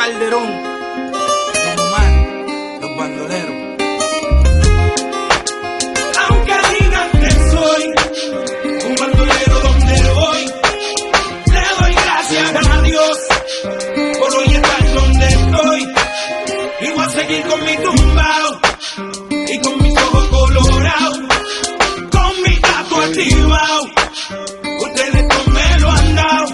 Calderón, Don Omar, los bandoleros. Aunque digan que soy un bandolero donde voy, le doy gracias a Dios por hoy estar donde estoy. Y voy a seguir con mi tumbao y con mis ojos colorados, con mi gato activado. Ustedes no me lo han dado.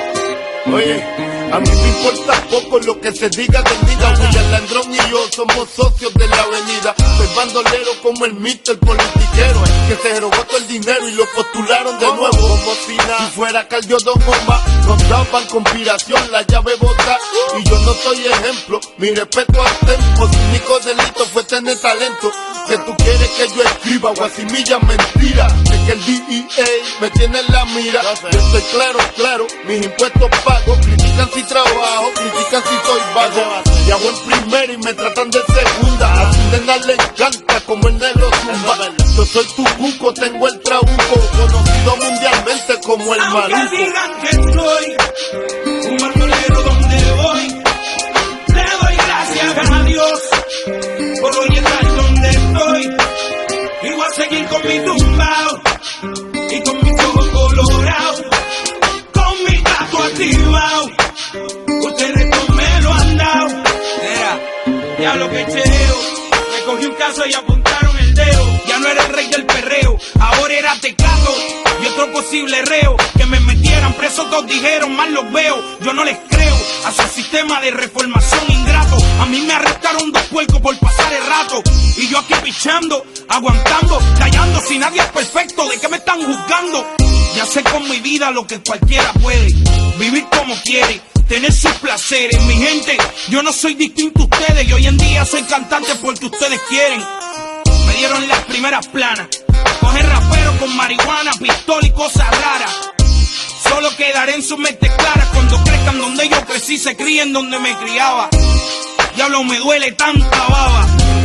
Oye, a mí me importa poco lo que se diga del diga. William Landrón y yo somos socios de la avenida. Soy bandolero como el Mr. politiquero, que se robó todo el dinero y lo postularon de nuevo. Como si fuera Caldio Don Omar, nos daban conspiración, la llave bota. Y yo no soy ejemplo, mi respeto al tempo. Su único delito fue tener talento. Que tú quieres que yo escriba guasimilla mentira. Es que el DEA me tiene en la mira. Yo estoy claro, mis impuestos pago. Critican si trabajo, critican si soy vago. Y hago en primera y me tratan de segunda. A su nena le encanta como el negro zumba. Yo soy tu cuco, tengo el trabuco, conocido mundialmente como el Aunque maluco. digan que soy un bandolero donde voy, le doy gracias a Dios por hoy estar donde estoy. Y voy a seguir con mi tumbao y con mis ojos colorados, con mi gato activado. Ustedes no me lo han dado. Era, Ya lo que cheo, me cogí un caso y apuntaron el dedo. Ya no era el rey del perreo, ahora era Tecato y otro posible reo. Que me metieran preso, todos dijeron, mal los veo. Yo no les creo a su sistema de reformación ingrato. A mí me arrestaron 2 puercos por pasar el rato. Y yo aquí pichando, aguantando, callando. Si nadie es perfecto, ¿de qué me están juzgando? Ya sé con mi vida lo que cualquiera puede. Vivir como quiere, tener sus placeres. Mi gente, yo no soy distinto a ustedes. Y hoy en día soy cantante porque ustedes quieren. Me dieron las primeras planas. Coger rapero con marihuana, pistola y cosas raras. Solo quedaré en sus mentes claras cuando crezcan donde yo crecí, se críen donde me criaba. Diablo, me duele tanta baba.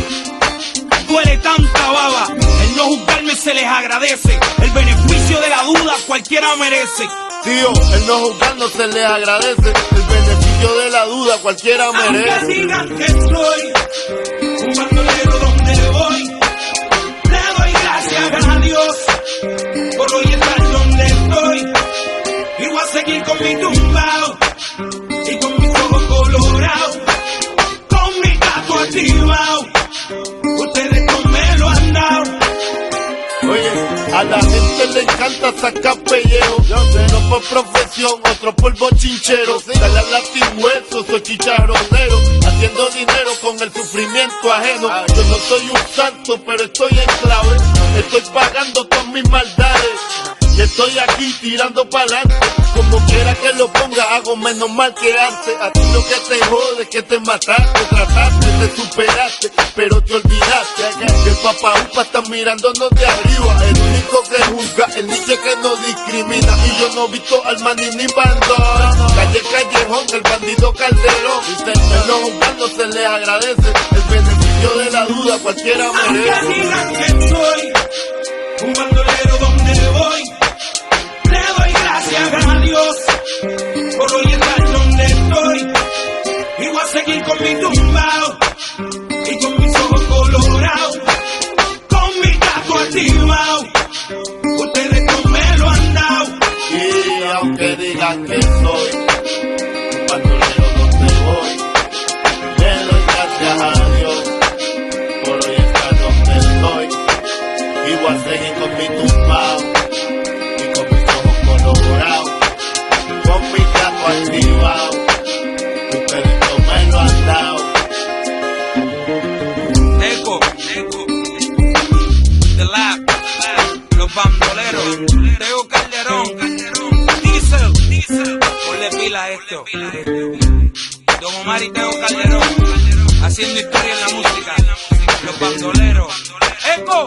Duele tanta baba. El no juzgarme se les agradece. El beneficio de la duda cualquiera merece. Tío, el no juzgar no se les agradece. El beneficio de la duda cualquiera Aunque merece. digan que soy un bandolero donde voy, le doy gracias a Dios por hoy estar donde estoy. Y voy a seguir con mi tumbao y con mis ojos colorados, con mi gato activado. Ustedes no me lo han dado. Oye, a la gente le encanta sacar pellejo. Uno por profesión, otro por bochinchero. Dale al latihueso, soy chicharronero. Haciendo dinero con el sufrimiento ajeno. Yo no soy un santo, pero estoy en clave. Estoy pagando todas mis maldades. Y estoy aquí tirando pa'lante. Como quiera que lo ponga, hago menos mal que antes. A ti lo que te jode es que te mataste, trataste, te superaste, pero te olvidaste que el papá upa está mirándonos de arriba. El único que juzga, el niche que no discrimina. Y yo no he visto al maní ni bandón. Calle Callejón, el bandido Calderón. El no juzgando se le agradece. El beneficio de la duda cualquiera merece. Aunque digan que soy un bandolero donde voy, le doy gracias a Dios por hoy estar donde estoy. Y voy a seguir con mi tumbao y con mis ojos colorados, con mi gato activado. Ustedes no me lo han dado. Y aunque digan que soy un bandolero donde voy, le doy gracias a Dios por hoy estar donde estoy. Y voy a seguir con mi tumbao y con mis ojos colorados, con mi gato activado. Ustedes no me lo han dado. Eco, The Lab, los bandoleros, Teo Calderón, Diesel, ponle pila a esto. Don Omar y Teo Calderón, haciendo historia en la música, los bandoleros. Eco.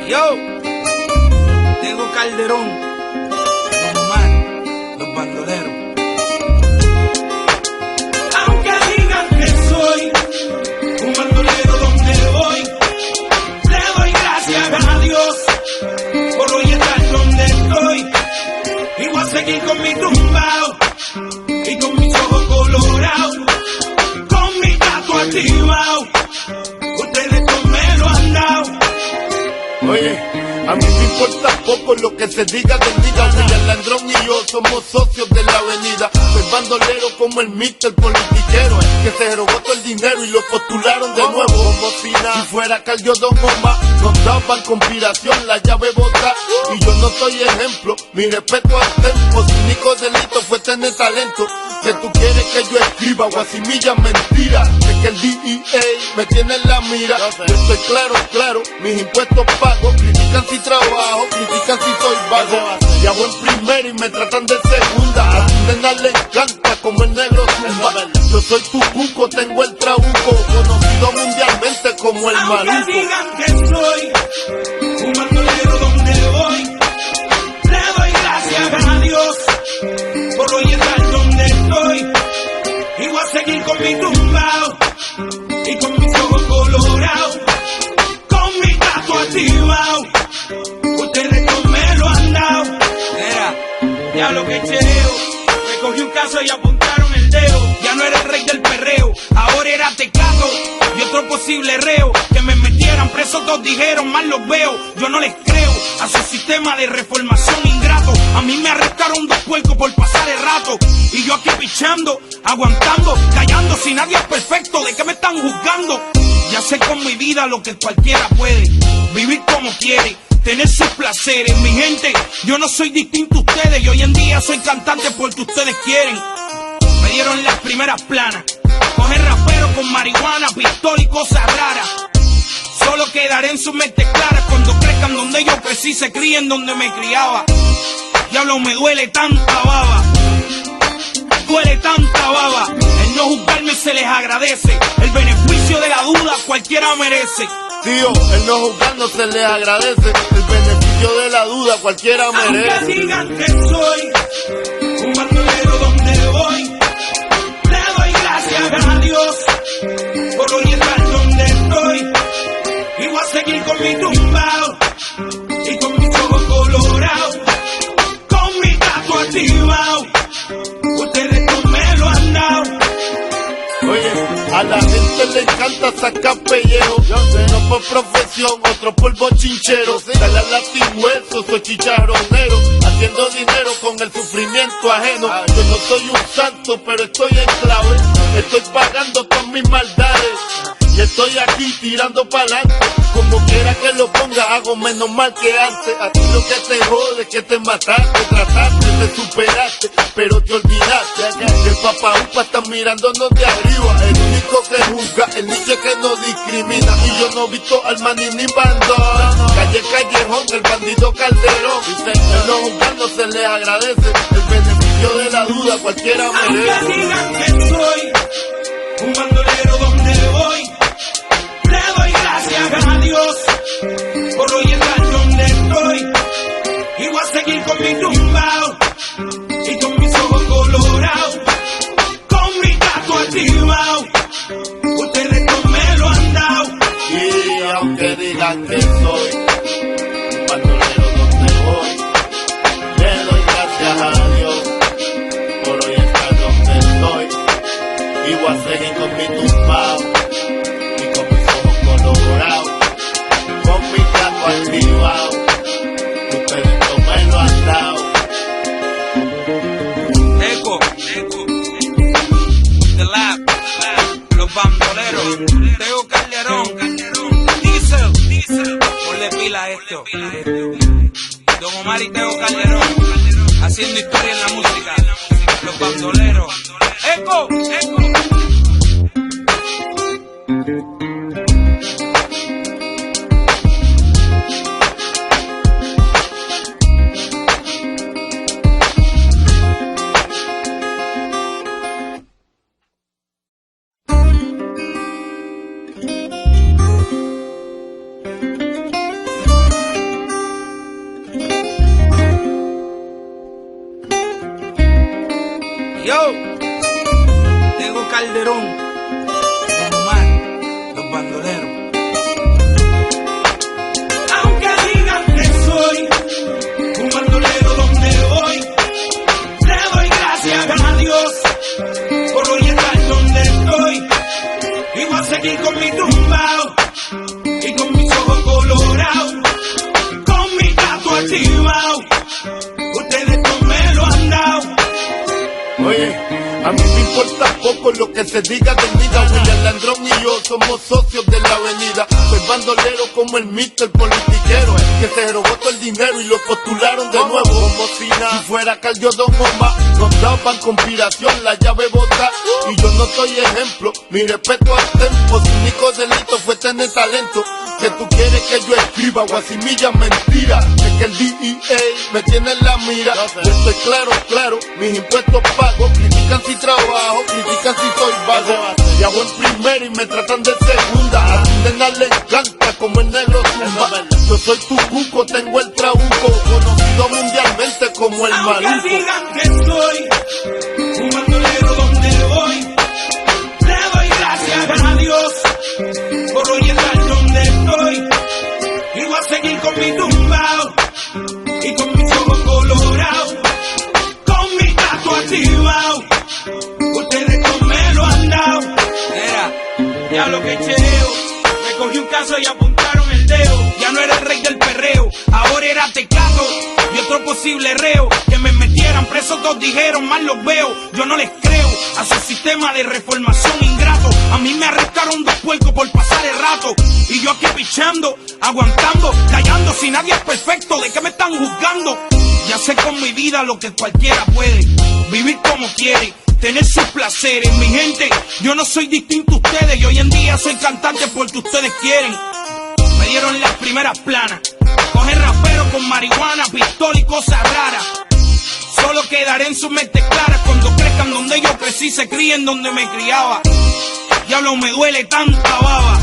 Yo, Tego Calderón, Don Omar, los bandoleros. Aunque digan que soy un bandolero donde voy, le doy gracias a Dios por hoy estar donde estoy. Y voy a seguir con mi tumbao y con mis ojos colorados, con mi gato activado. Ustedes no me lo han dado. Oye, a mí me importa poco lo que se diga del nigga. William Landrón y yo somos socios de la avenida. Soy bandolero como el Mr. Politiquero, que se robó todo el dinero y lo postularon de nuevo. Como si fuera Cardio Don Omar, nos daban conspiración, la llave bota. Y yo no soy ejemplo, mi respeto al tempo. Su único delito fue tener talento. Que tú quieres que yo escriba guasimilla mentira, de que el DEA me tiene en la mira. Yo estoy claro, mis impuestos pago. Critican si trabajo, critican si soy vago. Y hago en primera y me tratan de segunda. A tu nena le encanta como el negro zumba. Yo soy tu cuco, tengo el trabuco, conocido mundialmente como el maluco. Aunque digan que soy un bandolero donde voy, le doy gracias a Dios por hoy estar donde estoy. Y voy a seguir con mi tumbao y con mis ojos colorados, con mi gato activado. Ustedes no me lo han dado. Mira, Ya lo que chereo, me cogí un caso y apuntaron el dedo. ya no era el rey del perreo, ahora era Tecato y otro posible reo. Que me metieran preso, todos dijeron, mal los veo. Yo no les creo a su sistema de reformación ingrato. A mí me arrestaron 2 puercos por pasar el rato. Y yo aquí pichando, aguantando, callando. Si nadie es perfecto, ¿de qué me están juzgando? Ya sé con mi vida lo que cualquiera puede, vivir como quiere, tener sus placeres. Mi gente, yo no soy distinto a ustedes. Y hoy en día soy cantante porque ustedes quieren. Me dieron las primeras planas, coger rapero con marihuana, pistola y cosas raras. Solo quedaré en sus mentes claras cuando crezcan donde yo crecí, se críen donde me criaba. Diablo, me duele tanta baba, duele tanta baba. El no juzgarme se les agradece, el beneficio de la duda cualquiera merece. Tío, el no juzgar no se les agradece, el beneficio de la duda cualquiera merece. Aunque digan que soy un bandolero donde voy, le doy gracias a Dios por hoy estar donde estoy. Y voy a seguir con mi tumbao y con mis ojos colorados, con mi gato activado. Ustedes no me lo han dado. Oye, a la gente le encanta sacar pellejo, no por profesión, otro por bochinchero. Dale al latihueso, soy chicharronero, haciendo dinero con el sufrimiento ajeno. Yo no soy un santo, pero estoy en clave, estoy pagando con mis maldades. Y estoy aquí tirando pa'lante, como quiera que lo ponga, hago menos mal que antes. A ti lo que te jode es que te mataste, trataste, te superaste, pero te olvidaste que el papá upa está mirándonos de arriba. El único que juzga, el niño que no discrimina. Y yo no he visto al maní ni bandón. Calle Callejón, el bandido Calderón. El no juzgar no se les agradece, el beneficio de la duda cualquiera merece. Aunque digan que soy un bandolero donde voy, le doy gracias a Dios por hoy estar donde estoy. Y voy a seguir con mi tumbao y con mis ojos colorados, con mi gato activado. Ustedes no me lo han dado. Y aunque digan que soy un bandolero donde voy, le doy gracias a Dios por hoy estar donde estoy. Y voy a seguir con mi tumbao y con mis ojos colorados, con mi gato activado. Ustedes no me lo han dado. Eco, The Lab, los bandoleros, Tego Calderón, Diesel, ponle pila a esto. Don Omar y Tego Calderón, haciendo historia en la música, los bandoleros. Eco. Yo, Tego Calderón, Don Omar, los bandoleros. Aunque digan que soy un bandolero donde voy, le doy gracias a Dios por hoy estar donde estoy. Y voy a seguir con mi tumbao y con mis ojos colorados, con mi gato activado. Ustedes no me lo han dado. Oye, a mí me importa poco lo que se diga de mí. William Landrón y yo somos socios de la avenida. Soy bandolero como el Mr. Politiquero, que se robó todo el dinero y lo postularon de nuevo. Como si fuera Caldio Don Omar, nos daban conspiración, la llave bota. Y yo no soy ejemplo, mi respeto al tempo. Su único delito fue tener talento. Que tú quieres que yo escriba guasimilla mentira. Es que el DEA me tiene en la mira. Yo estoy claro, mis impuestos pago. Critican si trabajo, critican si soy vago. Y hago en primera y me tratan de segunda. A tu nena le encanta como el negro zumba. Yo soy tu cuco, tengo el trabuco, conocido mundialmente como el maluco. Aunque digan que soy un bandolero donde voy, le doy gracias a Dios por hoy estar donde estoy. Y voy a seguir con mi tumbao y con mis ojos colorados, con mi gato activado. Ustedes no me lo han dado. Mira, Ya lo que cheo, me cogí un caso y apuntaron el dedo. ya no era el rey del perreo, ahora era Tecato y otro posible reo. Que me metieran preso, todos dijeron, mal los veo. Yo no les creo a su sistema de reformación ingrato. A mí me arrestaron 2 puercos por pasar el rato. Y yo aquí pichando, aguantando, callando. Si nadie es perfecto, ¿de qué me están juzgando? Ya sé con mi vida lo que cualquiera puede, vivir como quiere, tener sus placeres. Mi gente, yo no soy distinto a ustedes. Y hoy en día soy cantante porque ustedes quieren. Me dieron las primeras planas, coger rapero con marihuana, pistola y cosas raras. Solo quedaré en sus mentes claras cuando crezcan donde yo crecí, se críen donde me criaba. Diablo, me duele tanta baba,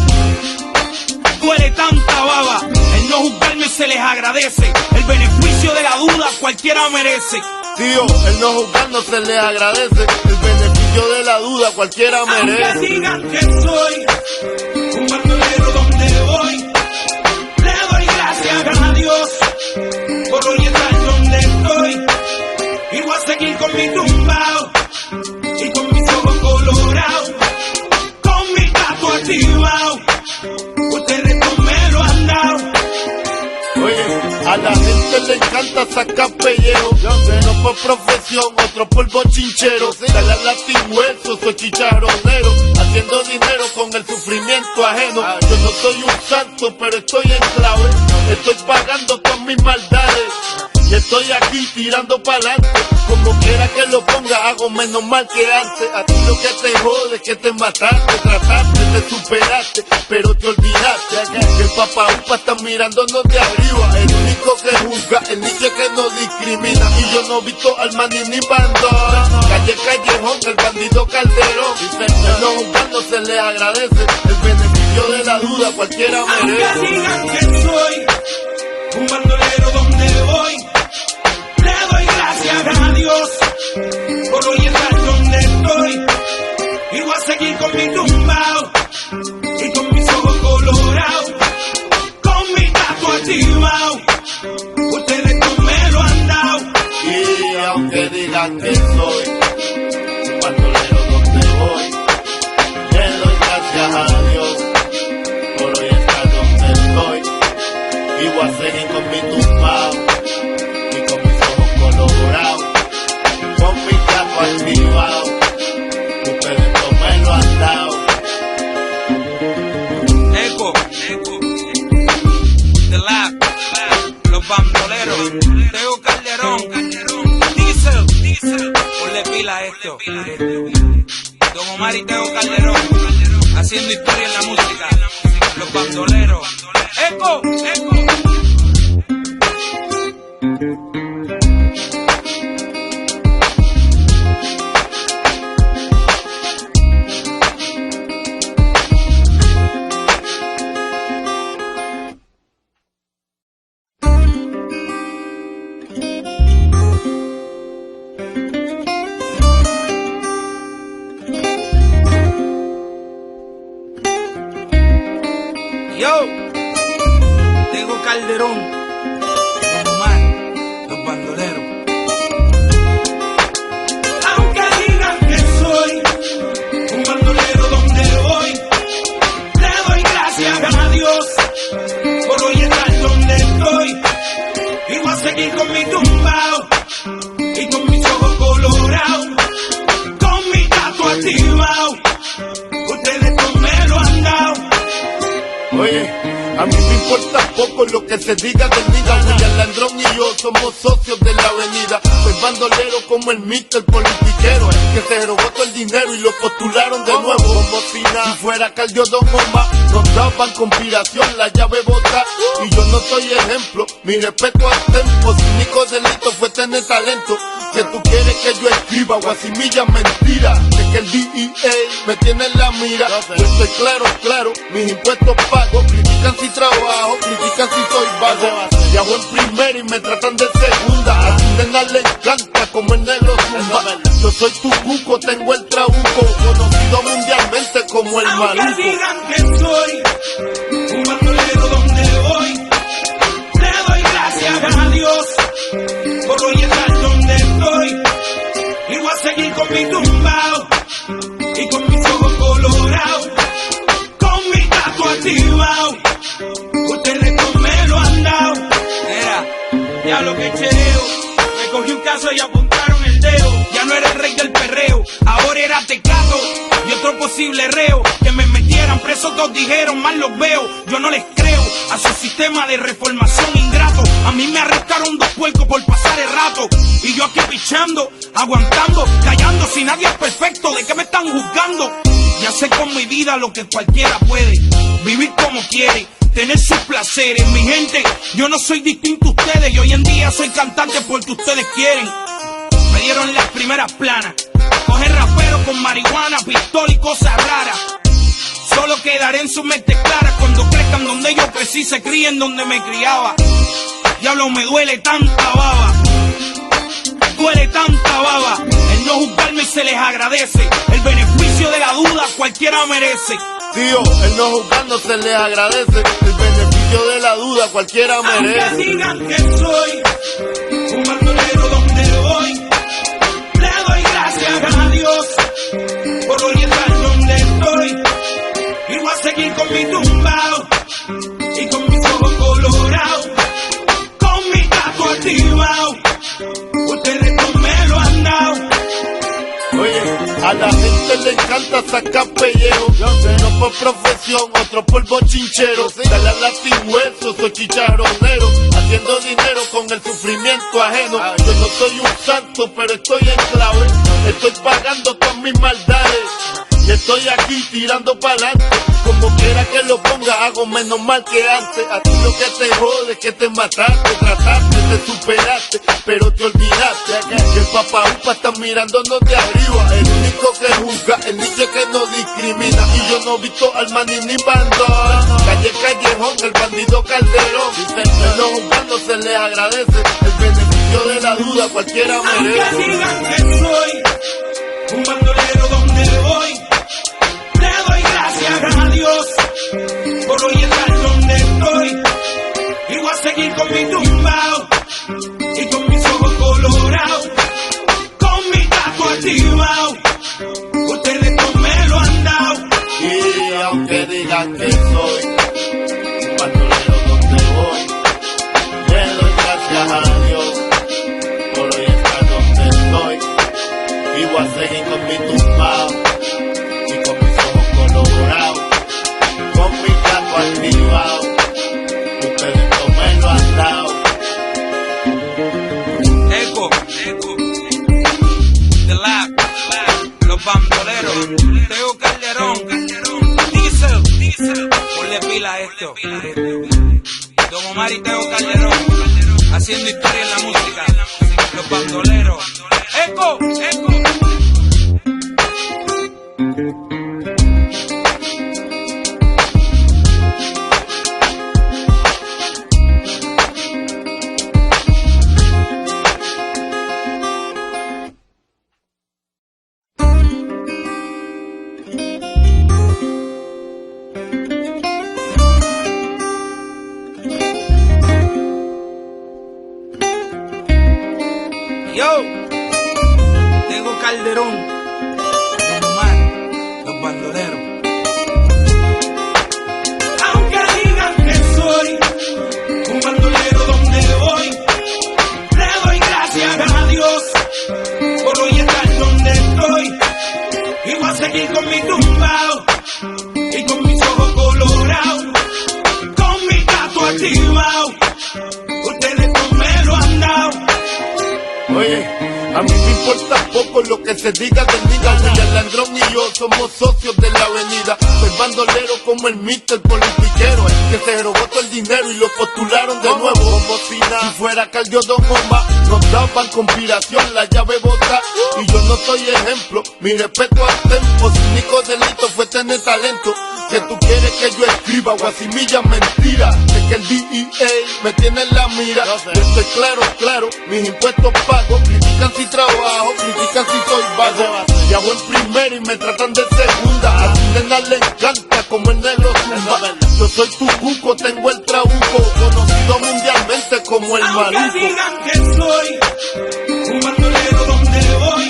duele tanta baba. El no juzgarme se les agradece, el beneficio de la duda cualquiera merece. Tío, el no juzgarnos se le agradece, el beneficio de la duda cualquiera merece. Aunque digan que soy un bandolero donde voy, le doy gracias a Dios por hoy estar donde estoy. Y voy a seguir con mi tumbao y con mis ojos colorados, con mi gato activado. Ustedes no me lo han dado. Oye, a la gente le encanta sacar pellejo. Uno por profesión, otro por bochinchero. Dale al latihueso, soy chicharronero, haciendo dinero con el sufrimiento ajeno. Yo no soy un santo, pero estoy en clave. Estoy pagando todas mis maldades y estoy aquí tirando pa'lante. Como quiera que lo ponga, hago menos mal que antes. A ti lo que te jode es que te mataste, trataste, te superaste, pero te olvidaste que el papá upa está mirándonos de arriba. El único que juzga, el nicho que no discrimina. Y yo no visto al maní ni bandón. Calle Callejón, el bandido Calderón. El no juzgando se le agradece, el beneficio de la duda cualquiera merece. Aunque digan que soy un bandolero donde voy, le doy gracias a Dios por hoy estar donde estoy. Y voy a seguir con mi tumbao y con mis ojos colorados, con mi gato activado. Ustedes no me lo han dado. Y aunque digan que soy un bandolero donde voy, le doy gracias a Dios por hoy estar donde estoy. Y voy a seguir con mi tumbao y con mis ojos colorados, con mi gato activado. Ustedes no me lo han dado. Eco, The Lab, los bandoleros, Tego Calderón, Diesel, ponle pila a esto. Don Omar y Tego Calderón, haciendo historia en la música, los bandoleros. Eco. Yo, Tego Calderón, Don Omar, los bandoleros. Aunque digan que soy un bandolero donde voy, le doy gracias a Dios por hoy estar donde estoy. Y voy a seguir con mi tumbao y con mis ojos colorados, con mi gato activado. Ustedes no me lo han dado. Oye, a mí me importa poco lo que se diga del vida. William Landrón y yo somos socios de la avenida. Soy bandolero como el Mr. politiquero, que se robó todo el dinero y lo postularon de nuevo. Como si fuera Caldio Don Omar, nos daban conspiración, la llave bota. Y yo no soy ejemplo, mi respeto al tempo. Su único delito fue tener talento. Que tú quieres que yo escriba guasimilla mentira, de que el DEA me tiene en la mira. Yo estoy claro, mis impuestos pago. Critican si trabajo, critican si soy vago. Viajo en primera y me tratan de segunda. A Tindena le encanta como el negro zumba. Yo soy tu cuco, tengo el trabuco, conocido mundialmente como el Aunque maluco. digan que soy un bandolero donde voy, le doy gracias a Dios por hoy estar donde estoy. Y voy a seguir con mi tumbao y con mis ojos colorados, con mi gato activado. Ustedes no me lo han dado. Era, Ya lo que chereo, me cogí un caso y apuntaron el dedo. ya no era el rey del perreo, ahora era Tecato y otro posible reo. Que me metieran preso, todos dijeron, mal los veo. Yo no les creo a su sistema de reformación ingrato. A mí me arrestaron 2 puercos por pasar el rato. Y yo aquí pichando, aguantando, callando. Si nadie es perfecto, ¿de qué me están juzgando? Ya sé con mi vida lo que cualquiera puede, vivir como quiere, tener sus placeres. Mi gente, yo no soy distinto a ustedes. Y hoy en día soy cantante porque ustedes quieren. Me dieron las primeras planas, coger rapero con marihuana, pistola y cosas raras. Solo quedaré en sus mentes claras cuando crezcan donde yo crecí, se críen donde me criaba. Diablo, me duele tanta baba, duele tanta baba. El no juzgarme se les agradece, el beneficio de la duda cualquiera merece. Tío, el no juzgando se les agradece, el beneficio de la duda cualquiera Aunque merece. digan que soy un bandolero donde voy, le doy gracias a Dios por hoy estar donde estoy. Y voy a seguir con mi tumbao y con mis ojos colorados, con mi gato activado. Ustedes no me lo han dado. Oye, a la gente le encanta sacar pellejo. No por profesión, otro por bochinchero. Dale al latigüeso, soy chicharronero, haciendo dinero con el sufrimiento ajeno. Yo no soy un santo, pero estoy en clave. Estoy pagando todas mis maldades y estoy aquí tirando pa'lante. Como quiera que lo ponga, hago menos mal que antes. A ti lo que te jode es que te mataste, trataste, te superaste, pero te olvidaste que el papá upa está mirándonos de arriba. El único que juzga, el nicho que no discrimina. Y yo no he visto al maní ni bandón. Calle Callejón, el bandido Calderón. El no juzgando se les agradece, el beneficio de la duda cualquiera merece. Aunque digan que soy un bandolero donde voy, le doy gracias a Dios por hoy estar donde estoy. Y voy a seguir con mi tumbao y con mis ojos colorados, con mi gato activado. Ustedes no me lo han dado. Y aunque digan que soy un bandolero donde voy, le doy gracias a Dios por hoy estar donde estoy. Y voy a seguir con mi tumbao y con mis ojos colorados, con mi gato activado. Ustedes no me lo han dado. Eco, The Lab, los bandoleros, Tego Calderón, Diesel, ponle pila a esto. Don Omar y Tego Calderón, haciendo historia en la música, los bandoleros. Eco. Calderón, Don Omar, los bandoleros. Aunque digan que soy un bandolero donde voy, le doy gracias a Dios por hoy estar donde estoy. Y voy a seguir con mi tumbao y con mis ojos colorados, con mi gato activado. Ustedes no me lo han dado. Oye, a mí me importa poco lo que se diga del nigga. William Landrón y yo somos socios de la avenida. Soy bandolero como el Mr. Politiquero, el que se robó todo el dinero y lo postularon de nuevo. Como si fuera Cardio Don Omar, nos daban conspiración, la llave bota. Y yo no soy ejemplo, mi respeto al tempo. Su único delito fue tener talento. Que tú quieres que yo escriba guasimilla mentira. Es que el DEA me tiene en la mira. Yo estoy claro, mis impuestos pago. Critican si trabajo, critican si soy vago. Y hago en primera y me tratan de segunda. A tu nena le encanta como el negro zumba. Yo soy tu cuco, tengo el trabuco, conocido mundialmente como el maluco. Aunque digan que soy un bandolero donde voy,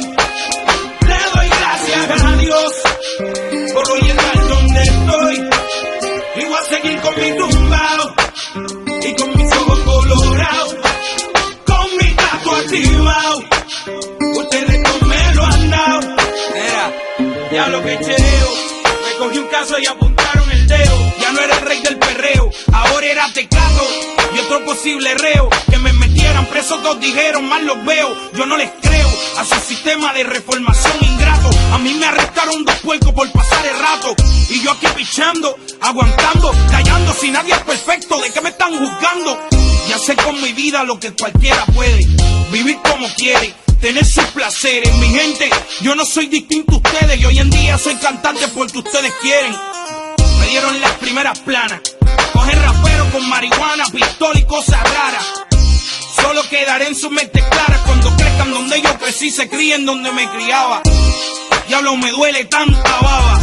le doy gracias a Dios por hoy estar donde estoy. Y voy a seguir con mi tumbao y con mis ojos colorados, con mi gato activado. Ustedes no me lo han dado. Mira, ya lo que chereo, me cogí un caso y apuntaron el dedo. Ya no era el rey del perreo, ahora era Tecato y otro posible reo. Que me metieran preso, todos dijeron, mal los veo. Yo no les creo a su sistema de reformación ingrato. A mí me arrestaron 2 puercos por pasar el rato. Y yo aquí pichando, aguantando, callando. Si nadie es perfecto, ¿de qué me están juzgando? Ya sé con mi vida lo que cualquiera puede, vivir como quiere, tener sus placeres. Mi gente, yo no soy distinto a ustedes. Y hoy en día soy cantante porque ustedes quieren. Me dieron las primeras planas, coger rapero con marihuana, pistola y cosas raras. Solo quedaré en su mente clara cuando crezcan donde yo crecí, se críen donde me criaba. Diablo, me duele tanta baba,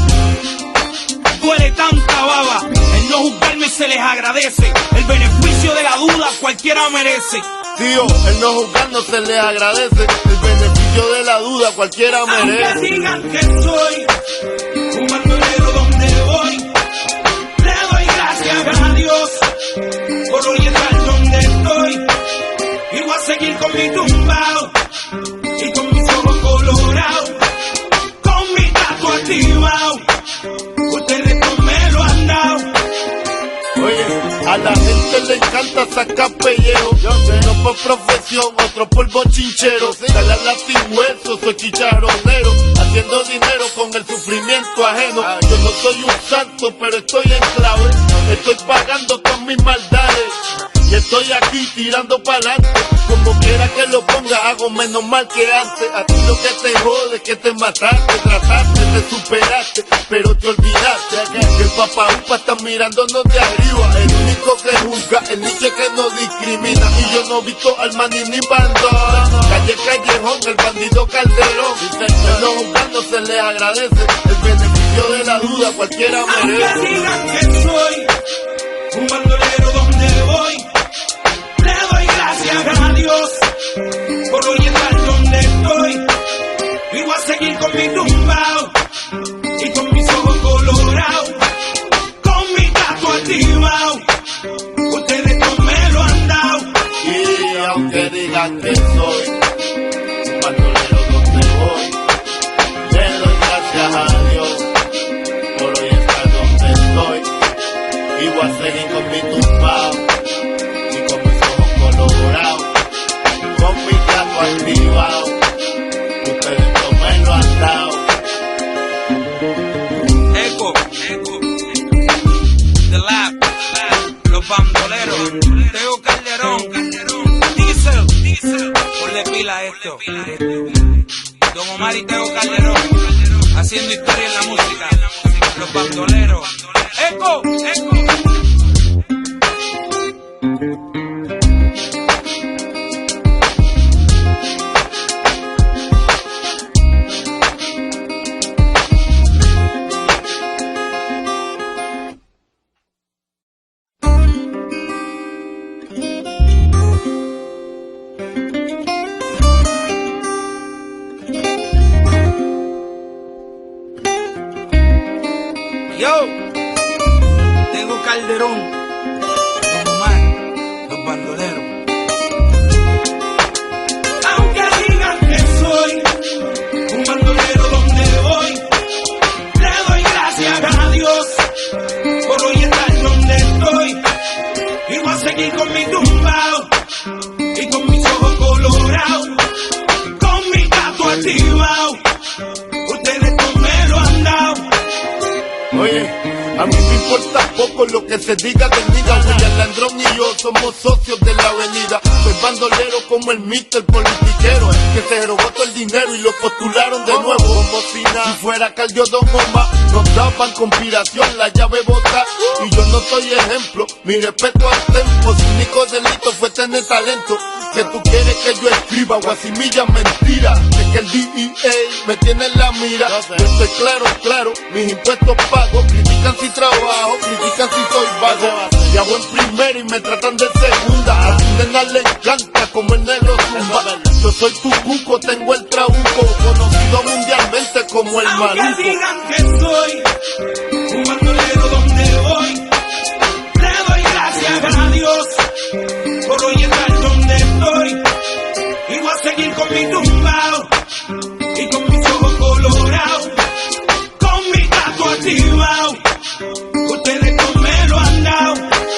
duele tanta baba. El no juzgarme se les agradece, el beneficio de la duda cualquiera merece. Tío, el no juzgarnos se les agradece, el beneficio de la duda cualquiera merece. Aunque digan que soy un bandolero donde voy, le doy gracias a Dios por hoy estar donde estoy. Y voy a seguir con mi tumbao y con mis ojos colorados, con mi gato activado. Ustedes no me lo han dado. Oye, a la gente le encanta sacar pellejo. Uno por profesión, otro por bochinchero. Dale al latigüeso, soy chicharronero, haciendo dinero con el sufrimiento ajeno. Yo no soy un santo, pero estoy en clave. Estoy pagando todas mis maldades y estoy aquí tirando pa'lante. Como quiera que lo ponga, hago menos mal que antes. A ti lo que te jode es que te mataste, trataste, te superaste, pero te olvidaste que el papá upa está mirándonos de arriba. El único que juzga, el niche que no discrimina. Y yo no he visto al maní ni bandón. Calle Callejón, el bandido Calderón. El no juzgando se le agradece, el beneficio de la duda cualquiera merece. Aunque digan que soy un bandolero donde voy, le doy gracias a Dios por hoy estar donde estoy. Y voy a seguir con mi tumbao y con mis ojos colorados, con mi gato activado. Ustedes no me lo han dado. Y aunque digan que soy un bandolero donde voy, le doy gracias a Dios por hoy estar donde estoy. Y voy a seguir con mi tumbao y con mis ojos colorados, con mi gato activado. Ustedes no me lo han dado. Eco, The Lab, los bandoleros, Teo Calderón, Diesel, ponle pila a esto. Don Omar y Teo Calderón, haciendo historia en la música, los bandoleros. Eco. Calderón, Don Omar, los bandoleros. Aunque digan que soy un bandolero donde voy, le doy gracias a Dios por hoy estar donde estoy. Y voy a seguir con mi tumbao y con mis ojos colorados, con mi gato activado. Ustedes no me lo han dado. Oye, a mí me importa poco lo que se diga de mí. William Landrón y yo somos socios de la avenida. Soy bandolero como el Mr. Politiquero, que se robó todo el dinero y lo postularon de nuevo. Como si fuera Caldio Don Omar, nos daban conspiración, la llave bota. Y yo no soy ejemplo, mi respeto al tempo. Su único delito fue tener talento. Que tú quieres que yo escriba guasimilla mentira, es que el DEA me tiene en la mira. Yo estoy claro, mis impuestos pago. Critican si trabajo, critican si soy vago. Viajo en primera y me tratan de segunda. A tu nena le encanta como el negro zumba. Yo soy tu cuco, tengo el trabuco, conocido mundialmente como el maluco. Aunque digan que soy un bandolero donde voy, le doy gracias a Dios por hoy estar donde estoy. Y voy a seguir con mi tumbao y con mis ojos colorados, con mi gato activado. Ustedes no me lo han dado.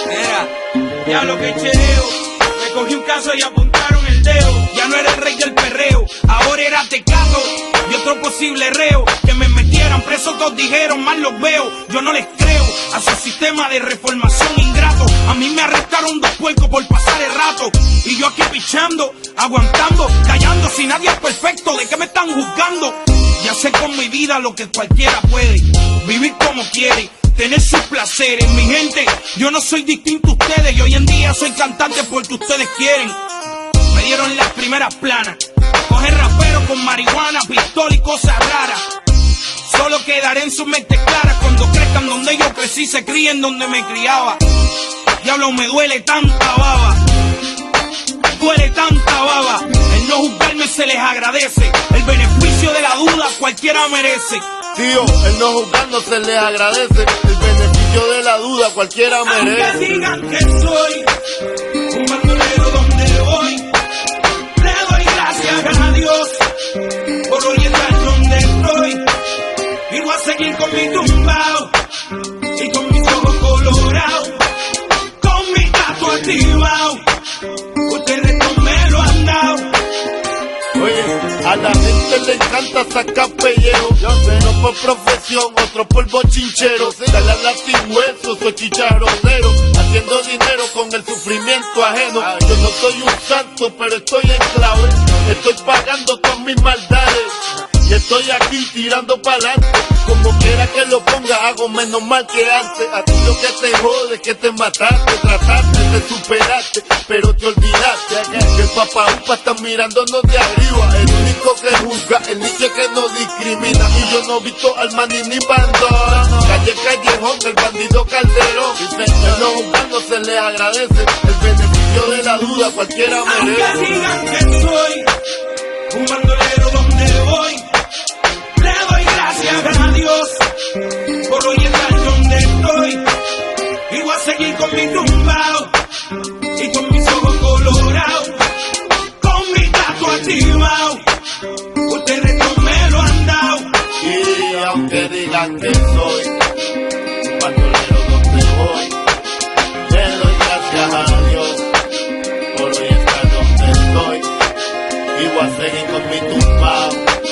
Mira, ya lo que chereo, me cogí un caso y apuntaron el dedo. Ya no era el rey del perreo, ahora era Tecato y otro posible reo. Que me metieran preso, todos dijeron, mal los veo. Yo no les creo a su sistema de reformación ingrato. A mí me arrestaron 2 puercos por pasar el rato, y yo aquí pichando, aguantando, callando. Si nadie es perfecto, ¿de qué me están juzgando? Ya sé con mi vida lo que cualquiera puede, vivir como quiere, tener sus placeres. Mi gente, yo no soy distinto a ustedes, y hoy en día soy cantante porque ustedes quieren. Me dieron las primeras planas, coger rapero con marihuana, pistola y cosas raras. Solo quedaré en sus mentes claras cuando crezcan donde yo crecí, se críen donde me criaba. Diablo, me duele tanta baba, duele tanta baba. El no juzgarme se les agradece, el beneficio de la duda cualquiera merece. Tío, el no juzgarnos se les agradece, el beneficio de la duda cualquiera merece. Aunque digan que soy un bandolero donde voy, le doy gracias a Dios por hoy estar donde estoy. Y voy a seguir con mi tumbao y con mis ojos colorados, con mi gato activado. Ustedes no me lo han dado. Oye, a la gente le encanta sacar pellejo. Uno por profesión, otro por bochinchero. Dale al latihueso, soy chicharronero, haciendo dinero con el sufrimiento ajeno. Yo no soy un santo, pero estoy en clave. Estoy pagando todas mis maldades y estoy aquí tirando pa'lante. Como quiera que lo ponga, hago menos mal que antes. A ti lo que te jode es que te mataste, trataste de superarte, pero te olvidaste que el papá upa está mirándonos de arriba. El único que juzga, el niche que no discrimina. Y yo no he visto al maní ni bandón. Calle Callejón, el bandido Calderón. El no juzgando se le agradece, el beneficio de la duda cualquiera merece. Aunque digan que soy un bandolero donde voy, le doy gracias a Dios por hoy estar donde estoy. Y voy a seguir con mi tumbao y con mis ojos colorados, con mi gato activado. Ustedes no me lo han dado. Y aunque digan que soy un bandolero donde voy, le doy gracias a Dios por hoy estar donde estoy. Y voy a seguir con mi tumbao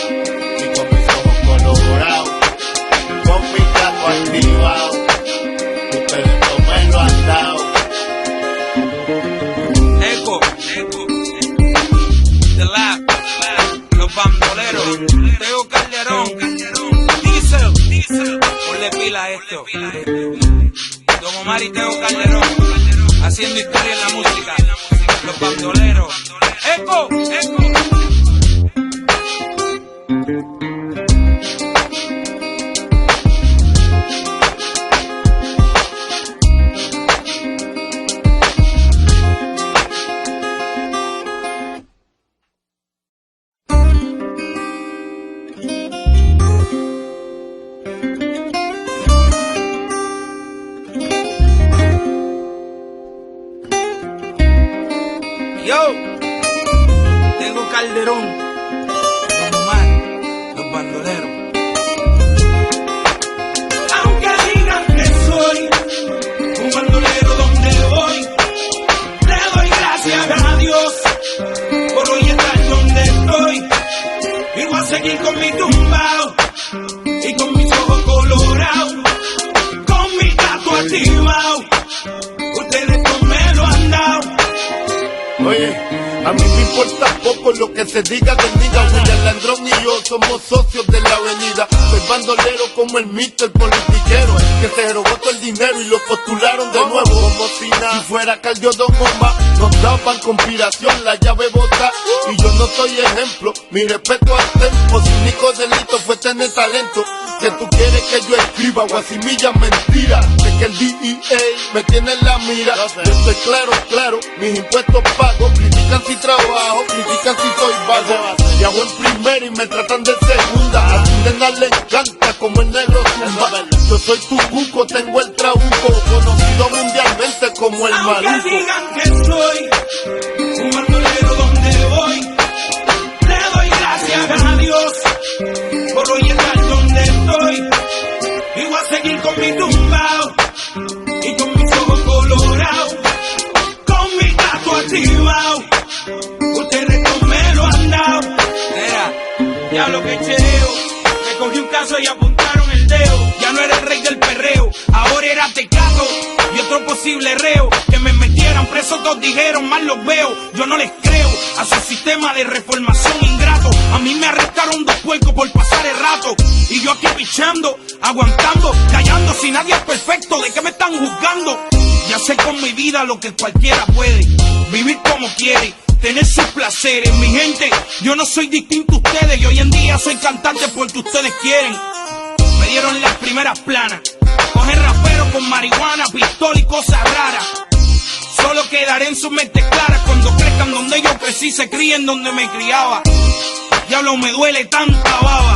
y con mis ojos colorados, con mi gato activado. Ustedes no me lo han dado. Eco, The Lab, los bandoleros, Teo Calderón, Diesel, ponle pila a esto. Don Omar y Teo Calderón, haciendo historia en la música, los bandoleros. Eco. Calderón, Don Omar, los bandoleros. Aunque digan que soy un bandolero donde voy, le doy gracias a Dios por hoy estar donde estoy. Y voy a seguir con mi tumbao y con mis ojos colorados, con mi gato activado. Ustedes no me lo han dado. Oye, a mí me importa poco lo que se diga de Niga. William Landrón y yo somos socios de la avenida. Soy bandolero como el mito, el politiquero, que se robó todo el dinero y lo postularon de nuevo. Como si fuera Caldio Don Omar, nos daban conspiración, la llave bota. Y yo no soy ejemplo, mi respeto al tempo. Su único delito fue tener talento. Que tú quieres que yo escriba guasimilla mentira. Sé que el DEA me tiene en la mira. Yo estoy claro, mis impuestos pago. Critican si trabajo, critican si soy vago. Y hago en primera y me tratan de segunda. A tu nena le encanta como el negro zumba. Yo soy tu cuco, tengo el trabuco, conocido mundialmente como el maluco. Aunque digan que soy un bandolero donde voy, le doy gracias a Dios por hoy estar donde estoy. Y voy a seguir con mi tumbao y con mis ojos colorados, con mi gato activado. Ustedes no me lo han dado. Mira, Ya lo que cheo, me cogí un caso y apuntaron el dedo. Ya no era el rey del perreo, ahora era Tecato y otro posible reo. Que me metieran preso, todos dijeron, mal los veo. Yo no les creo a su sistema de reformación ingrato. A mí me arrestaron 2 puercos por pasar el rato. Y yo aquí pichando, aguantando, callando. Si nadie es perfecto, ¿de qué me están juzgando? Ya sé con mi vida lo que cualquiera puede, vivir como quiere, tener sus placeres. Mi gente, yo no soy distinto a ustedes. Y hoy en día soy cantante porque ustedes quieren. Me dieron las primeras planas, coger rapero con marihuana, pistola y cosas raras. Solo quedaré en sus mentes claras cuando crezcan donde yo crecí, se críen donde me criaba. Diablo, me duele tanta baba,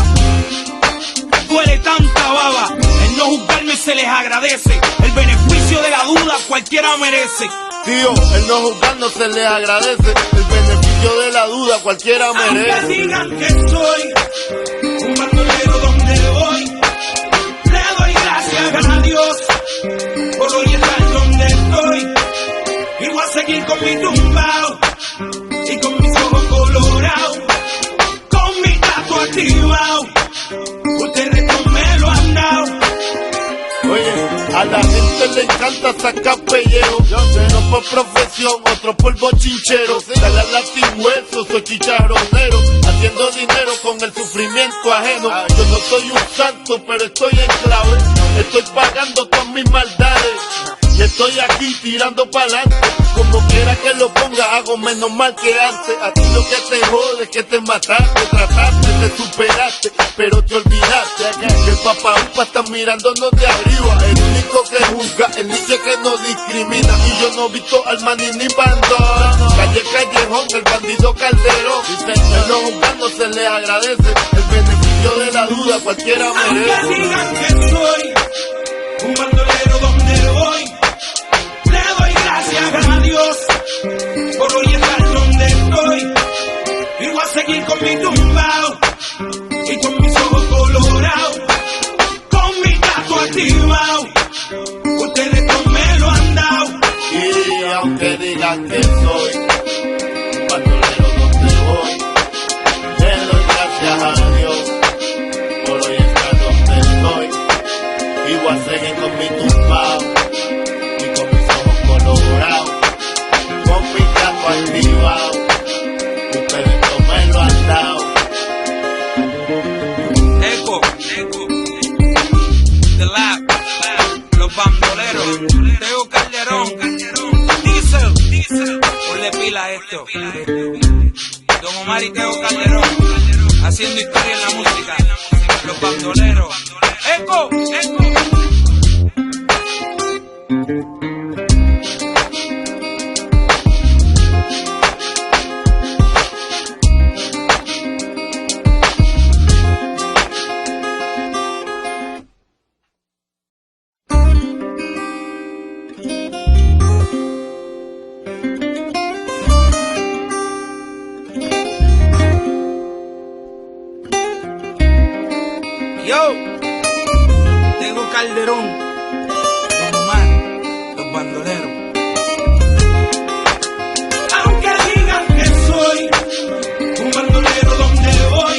duele tanta baba. El no juzgarme se les agradece, el beneficio de la duda cualquiera merece. Tío, el no juzgar no se les agradece, el beneficio de la duda cualquiera merece. Aunque digan que soy un bandolero donde voy, le doy gracias a Dios por hoy estar donde estoy. Y voy a seguir con mi tumbao y con mis ojos colorados, con mi gato activado. Ustedes no me lo han dado. Oye, a la gente le encanta sacar pellejo. Uno por profesión, otro por bochinchero. Dale al latigüeso, soy chicharronero, haciendo dinero con el sufrimiento ajeno. Yo no soy un santo, pero estoy en clave. Estoy pagando todas mis maldades y estoy aquí tirando pa'lante. Como quiera que lo ponga, hago menos mal que antes. A ti lo que te jode es que te mataste, trataste, te superaste, pero te olvidaste que el papá upa está mirándonos de arriba. El único que juzga, el niche que no discrimina. Y yo no he visto al maní ni bandón. Calle Callejón, el bandido Calderón. El no juzgando se le agradece, el beneficio de la duda cualquiera merece. Aunque digan que soy un bandolero donde voy, le doy gracias a Dios por hoy estar donde estoy. Y voy a seguir con mi tumbao y con mis ojos colorados, con mi gato activado. Ustedes no me lo han dado. Y aunque digan que soy un bandolero donde voy, le doy gracias a Dios por hoy estar donde estoy. Y voy a seguir con mi tumbao y con mis ojos colorados, con mi gato activado. Ustedes no me lo han dado. Eco, The Lab, los bandoleros, Teo Calderón, Diesel, ponle pila a esto. Don Omar y Teo Calderón, haciendo historia en la música, los bandoleros. Eco. Calderón, Don Omar, los bandoleros. Aunque digan que soy un bandolero donde voy,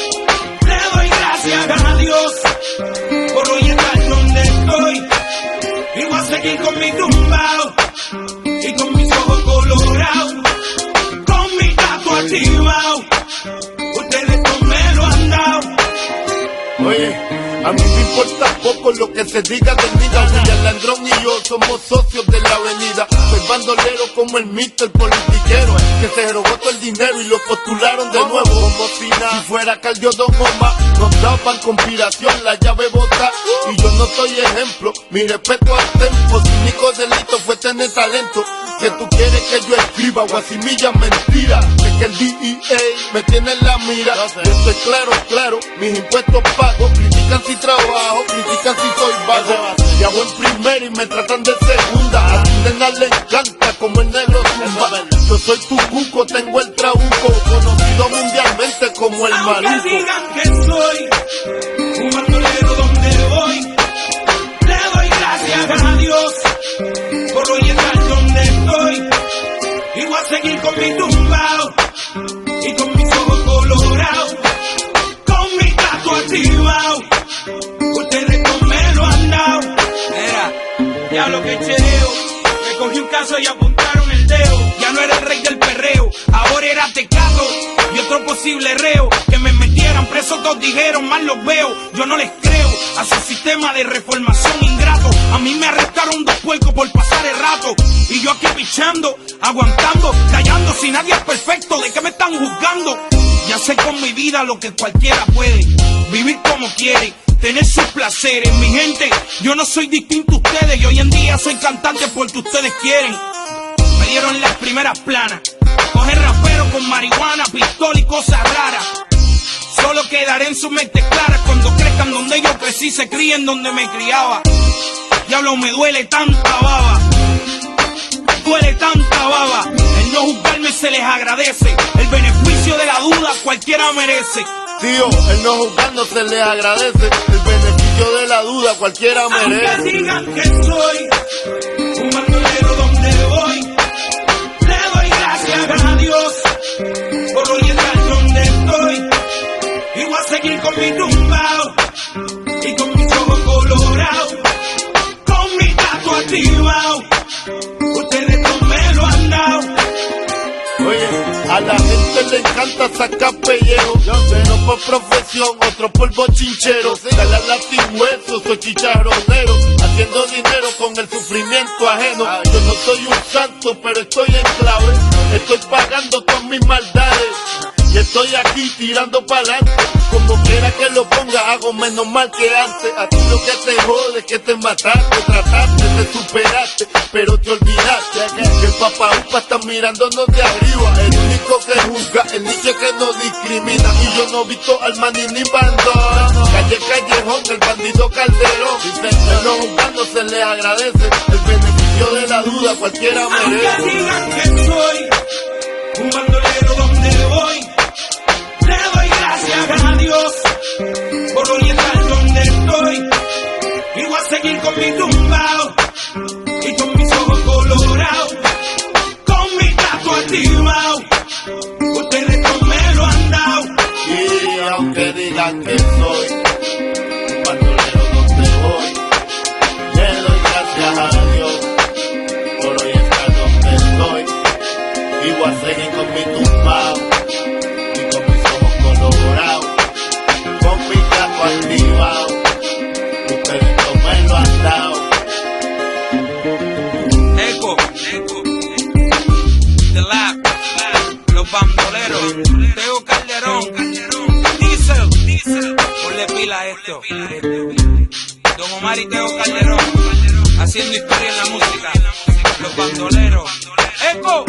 le doy gracias a Dios por hoy estar donde estoy. Y voy a seguir con mi tumbao y con mis ojos colorados, con mi gato activado. Ustedes no me lo han dado. Oye, a mí me importa poco lo que se diga de mí. William Landrón y yo somos socios de la avenida. Soy bandolero como el Mr. Politiquero, que se robó todo el dinero y lo postularon de nuevo. Como si fuera Caldio Don Omar, nos daban conspiración, la llave bota. Y yo no soy ejemplo, mi respeto al tempo. Su único delito fue tener talento. Que tú quieres que yo escriba guasimilla mentira, es que el DEA me tiene en la mira. Yo estoy claro, mis impuestos pago. Critican si trabajo, critican si soy vago. Y hago en primera y me tratan de segunda. A ti nena le encanta como el negro zumba. Yo soy tu cuco, tengo el trabuco, conocido mundialmente como el maluco. Aunque digan que soy un bandolero donde voy, le doy gracias a Dios por hoy estar donde estoy. Y voy a seguir con mi tumbao y con mis ojos colorados, con mi gato activado. Ustedes no me lo han dado. Mira, Ya lo que chereo, me cogí un caso y apuntaron el dedo. Ya no era el rey del perreo, ahora era Tecato y otro posible reo. Que me metieran preso, todos dijeron, mal los veo. Yo no les creo a su sistema de reformación ingrato. A mí me arrestaron 2 puercos por pasar el rato. Y yo aquí pichando, aguantando, callando. Si nadie es perfecto, ¿de qué me están juzgando? Ya sé con mi vida lo que cualquiera puede, vivir como quiere, tener sus placeres. Mi gente, yo no soy distinto a ustedes. Y hoy en día soy cantante porque ustedes quieren. Me dieron las primeras planas, coger rapero con marihuana, pistola y cosas raras. Solo quedaré en su mente clara cuando crezcan donde yo crecí, se críen donde me criaba. Diablo, me duele tanta baba, duele tanta baba. El no juzgarme se les agradece, el beneficio de la duda cualquiera merece. Tío, el no juzgarnos se les agradece, el beneficio de la duda cualquiera merece. Aunque digan que soy un bandolero donde voy, le doy gracias a Dios por hoy estar donde estoy. Y voy a seguir con mi tumbao y con mis ojos colorados, con mi gato activado. Ustedes no me lo han dado. Oye, a la gente le encanta sacar pellejo, uno por profesión, otro por bochinchero. Dale al latihueso, soy chicharronero, haciendo dinero con el sufrimiento ajeno. Yo no soy un santo, pero estoy en clave, estoy pagando todas mis maldades. Y estoy aquí tirando pa'lante, como quiera que lo ponga, hago menos mal que antes. A ti lo que te jode es que te mataste, trataste, te superaste, pero te olvidaste que el papá upa está mirándonos de arriba. El único que juzga, el niño que no discrimina. Y yo no he visto al maní ni bandón. Calle Callejón, el bandido Calderón. El no juzgando se le agradece, el beneficio de la duda cualquiera merece. Aunque digan que soy un bandolero donde voy, le doy gracias a Dios por hoy estar donde estoy. Y voy a seguir con mi tumbao y con mis ojos colorados, con mi gato activado. Ustedes no me lo han dado. Y aunque digan que soy un bandolero donde voy, le doy gracias a Dios por hoy estar donde estoy. Y voy a seguir con mi tumbao y con mis ojos colorados, con mi gato activado. Ustedes no me lo han dado. Eco, The Lab, los bandoleros, Teo Calderón, Diesel, ponle pila a esto. Don Omar y Teo Calderón, haciendo historia en la música, los bandoleros. Eco.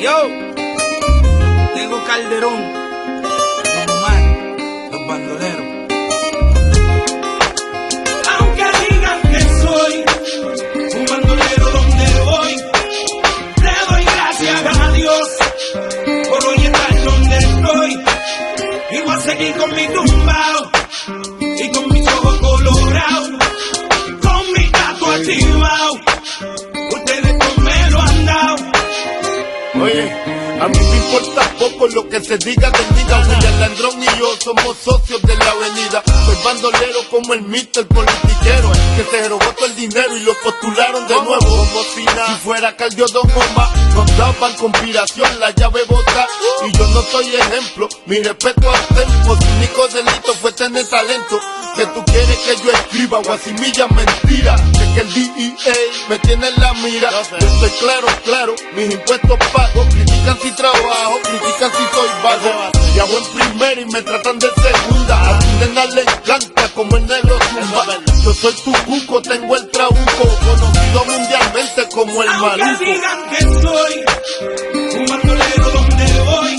Yo, tengo Calderón, Don Omar, los bandoleros. Aunque digan que soy un bandolero donde voy, le doy gracias a Dios por hoy estar donde estoy. Y voy a seguir con mi tumbao y con mis ojos colorados, con mi gato activado. Ustedes no me lo han dado. Oye, a mí me importa poco lo que se diga del diga. William Landrón y yo somos socios de la avenida. Soy bandolero como el Mr. Politiquero, que se robó todo el dinero y lo postularon de nuevo. Como si fuera Caldio Don Omar, nos daban conspiración, la llave bota. Y yo no soy ejemplo, mi respeto al tempo. Su único delito fue tener talento. Que tú quieres que yo escriba guasimilla mentira, de que el DEA me tiene en la mira. Yo estoy claro, mis impuestos pago. Critican si trabajo, critican si soy vago. Y hago en primera y me tratan de segunda. A tu nena le encanta como el negro zumba. Yo soy tu cuco, tengo el trabuco, conocido mundialmente como el maluco. Aunque digan que soy un bandolero donde voy,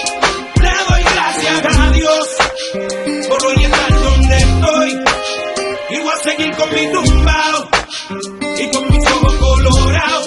le doy gracias a Dios por hoy estar donde estoy. Y voy a seguir con mi tumbao y con mis ojos colorados,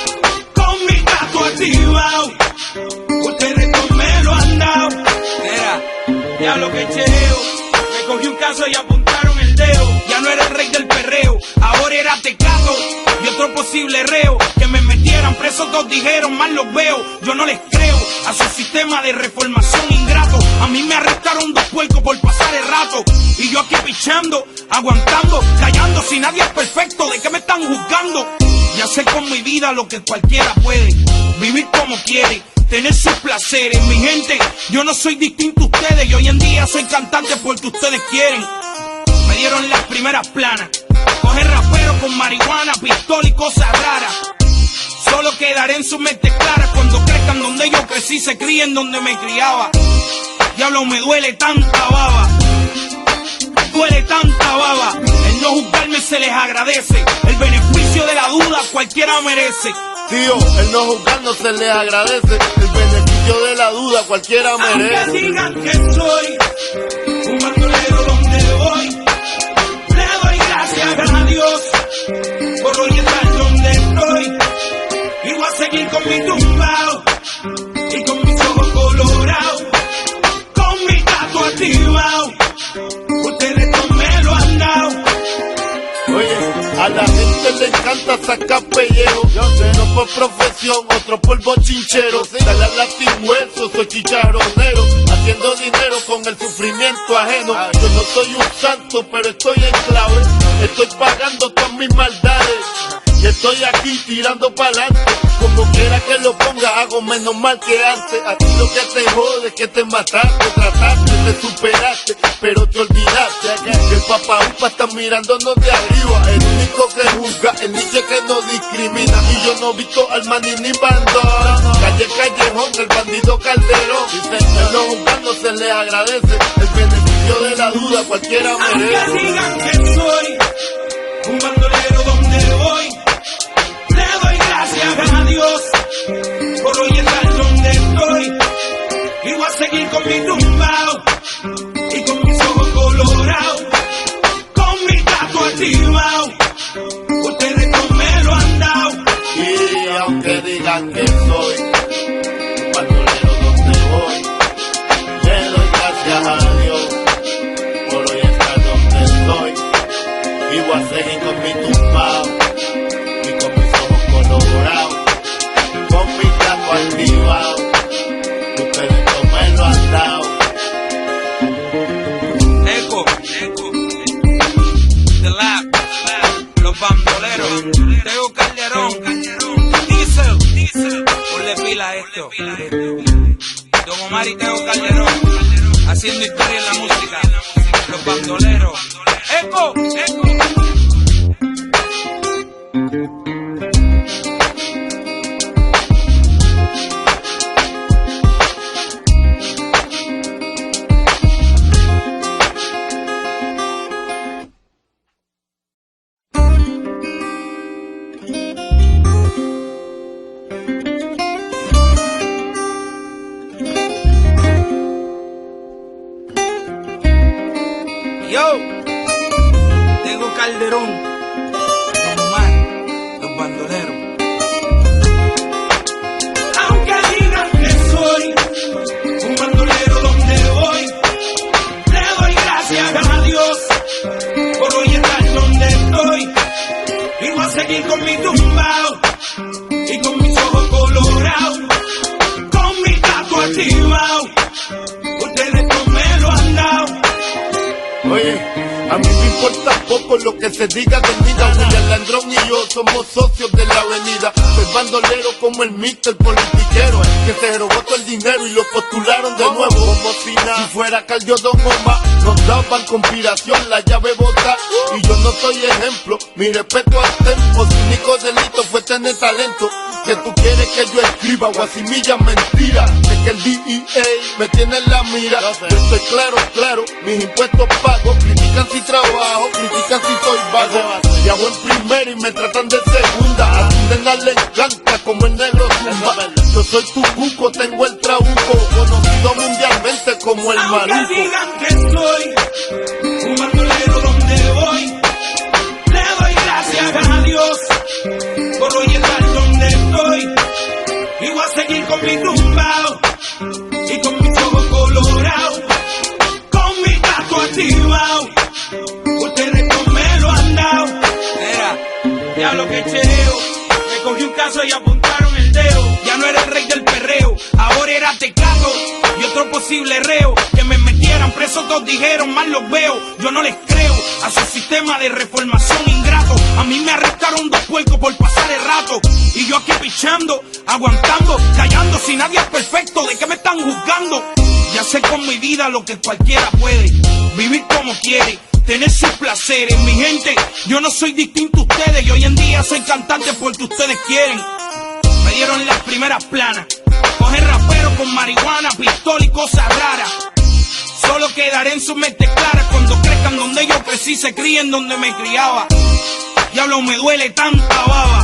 con mi gato activado. Ustedes no me lo han dado. Mira, Ya lo que cheo, me cogí un caso y apuntaron el dedo. ya no era el rey del perreo, ahora era Tecato y otro posible reo. Que me metieran preso, todos dijeron, mal los veo. Yo no les creo a su sistema de reformación ingrato. A mí me arrestaron 2 puercos por pasar el rato. Y yo aquí pichando, aguantando, callando. Si nadie es perfecto, ¿de qué me están juzgando? Ya sé con mi vida lo que cualquiera puede, vivir como quiere, tener sus placeres. Mi gente, yo no soy distinto a ustedes. Y hoy en día soy cantante porque ustedes quieren. Me dieron las primeras planas, coger rapero con marihuana, pistola y cosas raras. Solo quedaré en su mente clara cuando crezcan donde yo crecí, se críen donde me criaba. Diablo, me duele tanta baba, duele tanta baba. El no juzgarme se les agradece, el beneficio de la duda cualquiera merece. Tío, el no juzgarnos se les agradece, el beneficio de la duda cualquiera merece. Aunque digan que soy un bandolero donde voy, le doy gracias a Dios por hoy estar donde estoy. Y voy a seguir con mi tumbao y con mis ojos colorados, con mi gato activado. Ustedes no me lo han dado. Oye, a la gente le encanta sacar pellejo. No por profesión, otro por bochinchero. Dale al latihueso, soy chicharronero, haciendo dinero con el sufrimiento ajeno. Yo no soy un santo, pero estoy en clave. Estoy pagando todas mis maldades y estoy aquí tirando pa'lante. Como quiera que lo ponga, hago menos mal que antes. A ti lo que te jode es que te mataste, trataste, te superaste, pero te olvidaste que el papá upa está mirándonos de arriba. El único que juzga, el niche que no discrimina. Y yo no visto al maní ni bandón. Calle Callejón, el bandido Calderón. El no juzgando se le agradece, el beneficio de la duda cualquiera merece. Aunque digan que soy un bandolero donde voy, le doy gracias a Dios por hoy estar donde estoy. Y voy a seguir con mi tumbao y con mis ojos colorados, con mi gato activado. Ustedes no me lo han dado. Y aunque digan que soy un bandolero donde voy, le doy gracias a Dios por hoy estar donde estoy. Y voy a seguir con mi tumbao y con mis ojos colorados, con mi gato activado. Ustedes no me lo han dado. Eco, The Lab, los bandoleros, Teo Calderón, Diesel, ponle pila a esto. Don Omar y Teo Calderón, haciendo historia en la música, los bandoleros. Eco. Calderón, Don Omar, los bandoleros. Aunque digan que soy un bandolero donde voy, le doy gracias a Dios por hoy estar donde estoy. Y voy a seguir con mi tumbao y con mis ojos colorados, con mi gato activado. Ustedes no me lo han dado. Oye, a mí me importa poco lo que se diga de mí. William Landrón y yo somos socios de la avenida. Soy bandolero como el Mister politiquero, que se robó todo el dinero y lo postularon de nuevo. Como si fuera Caldio Don Omar, nos daban conspiración, la llave bota. Y yo no soy ejemplo, mi respeto al tempo. Su único delito fue tener talento. Que tú quieres que yo escriba guasimilla mentira. Sé que el DEA me tiene en la mira. Yo estoy claro, mis impuestos pago. Critican si trabajo, critican si soy vago. Viajo en primera y me tratan de segunda. A tu nena le encanta como el negro zumba. Yo soy tu cuco, tengo el trabuco, conocido mundialmente como el maluco. Aunque digan que soy un bandolero donde voy, le doy gracias a Dios por hoy estar donde estoy. Y voy a seguir con mi tumbao y con mis ojos colorados, con mi gato activado. Ustedes no me lo han dado. Era, Ya lo que cheo, me cogí un caso y apuntaron el dedo. Ya no era el rey del perreo, ahora era Tecato y otro posible reo. Que me metieran preso, todos dijeron, mal los veo. Yo no les creo a su sistema de reformación ingrato. A mí me arrestaron 2 puercos por pasar el rato. Y yo aquí pichando, aguantando, callando. Si nadie es perfecto, ¿de qué me están juzgando? Ya sé con mi vida lo que cualquiera puede, vivir como quiere, tener sus placeres. Mi gente, yo no soy distinto a ustedes. Y hoy en día soy cantante porque ustedes quieren. Me dieron las primeras planas, coger rapero con marihuana, pistola y cosas raras. Solo quedaré en sus mentes claras cuando crezcan donde yo crecí, se críen donde me criaba. Diablo, me duele tanta baba,